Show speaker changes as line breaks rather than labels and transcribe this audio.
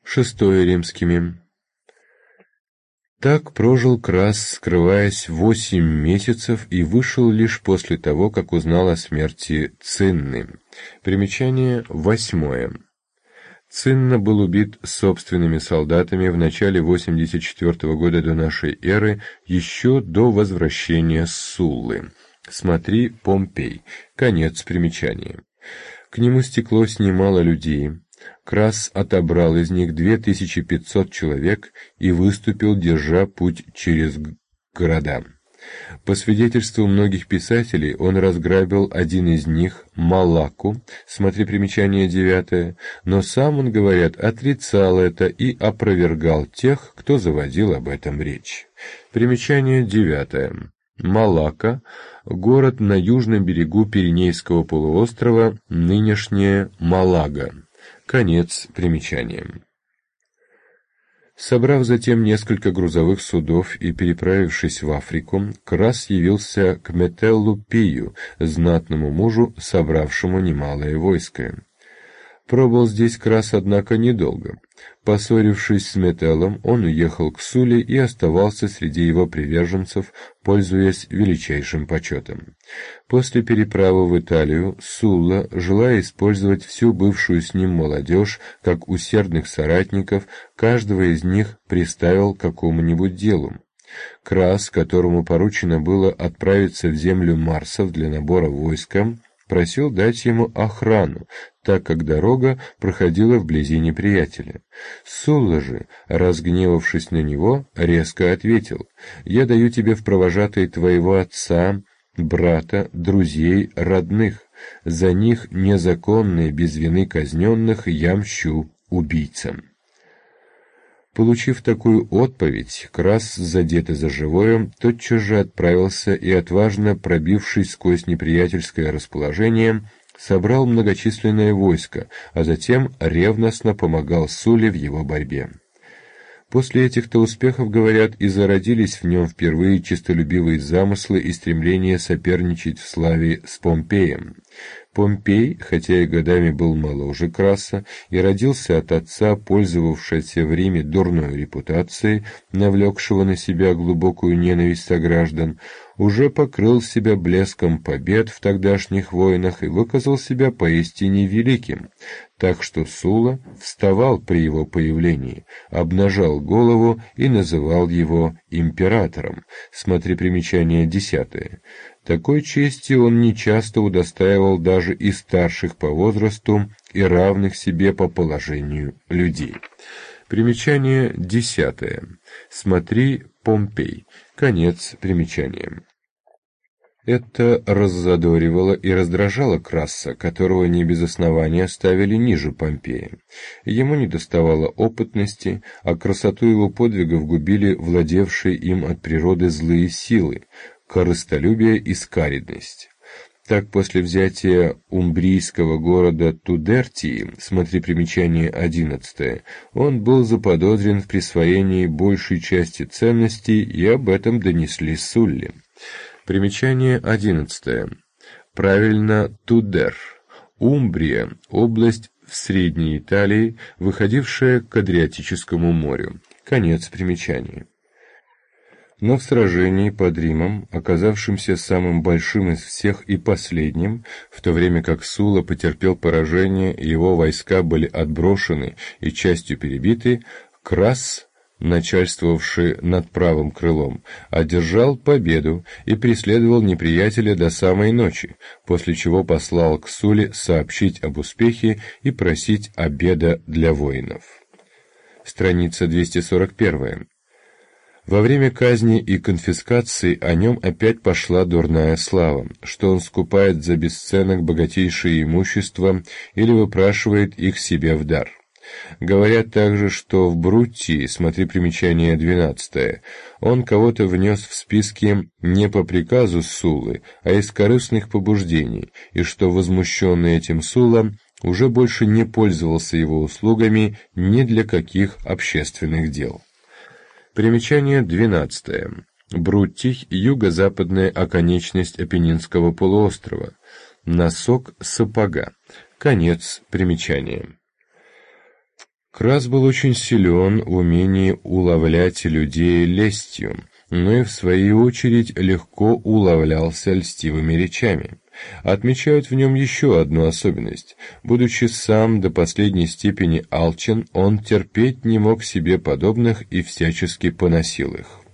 Шестое римскими. Так прожил Крас, скрываясь 8 месяцев, и вышел лишь после того, как узнал о смерти Цинны. Примечание 8. Цинна был убит собственными солдатами в начале 84 года до нашей эры, еще до возвращения Суллы. Смотри Помпей. Конец примечания. К нему стеклось немало людей. Крас отобрал из них 2500 человек и выступил, держа путь через города. По свидетельству многих писателей, он разграбил один из них, Малакку, смотри примечание 9, но сам он, говорят, отрицал это и опровергал тех, кто заводил об этом речь. Примечание 9. Малакка – город на южном берегу Пиренейского полуострова, нынешняя Малага. Конец примечания. Собрав затем несколько грузовых судов и переправившись в Африку, Крас явился к Метеллу Пию, знатному мужу, собравшему немалое войско. Пробыл здесь Крас, однако, недолго. Поссорившись с Метеллом, он уехал к Сулле и оставался среди его приверженцев, пользуясь величайшим почетом. После переправы в Италию Сулла, желая использовать всю бывшую с ним молодежь как усердных соратников, каждого из них приставил к какому-нибудь делу. Крас, которому поручено было отправиться в землю Марсов для набора войска, просил дать ему охрану, так как дорога проходила вблизи неприятеля. Сулла же, разгневавшись на него, резко ответил: «Я даю тебе в провожатые твоего отца, брата, друзей, родных. За них, незаконные, без вины казненных, я мщу убийцам». Получив такую отповедь, Крас, задетый за живое, тотчас же отправился и, отважно пробившись сквозь неприятельское расположение, собрал многочисленное войско, а затем ревностно помогал Сулле в его борьбе. После этих-то успехов, говорят, и зародились в нем впервые честолюбивые замыслы и стремление соперничать в славе с Помпеем. Помпей, хотя и годами был моложе Краса и родился от отца, пользовавшегося в Риме дурной репутацией, навлекшего на себя глубокую ненависть сограждан, уже покрыл себя блеском побед в тогдашних войнах и выказал себя поистине великим, так что Сулла вставал при его появлении, обнажал голову и называл его императором. Смотри примечание 10. Такой чести он нечасто удостаивал даже и старших по возрасту и равных себе по положению людей. Примечание 10. Смотри Помпей. Конец примечания. Это раззадоривало и раздражало Краса, которого не без основания ставили ниже Помпея. Ему недоставало опытности, а красоту его подвигов губили владевшие им от природы злые силы, корыстолюбие и скаридность. Так, после взятия умбрийского города Тудертии, смотри примечание 11, он был заподозрен в присвоении большей части ценностей, и об этом донесли Сулле. Примечание 11. Правильно, Тудер. Умбрия – область в Средней Италии, выходившая к Адриатическому морю. Конец примечания. Но в сражении под Римом, оказавшимся самым большим из всех и последним, в то время как Сулла потерпел поражение и его войска были отброшены и частью перебиты, Крас, начальствовавший над правым крылом, одержал победу и преследовал неприятеля до самой ночи, после чего послал к Сулле сообщить об успехе и просить обеда для воинов. Страница 241. Во время казни и конфискации о нем опять пошла дурная слава, что он скупает за бесценок богатейшее имущество или выпрашивает их себе в дар. Говорят также, что в Бруттии, смотри примечание 12, он кого-то внес в списки не по приказу Суллы, а из корыстных побуждений, и что возмущенный этим Сулла уже больше не пользовался его услугами ни для каких общественных дел. Примечание 12. Бруттий – юго-западная оконечность Апеннинского полуострова. Носок сапога. Конец примечания. Крас был очень силен в умении уловлять людей лестью, но и в свою очередь легко уловлялся льстивыми речами. Отмечают в нем еще одну особенность. Будучи сам до последней степени алчен, он терпеть не мог себе подобных и всячески поносил их.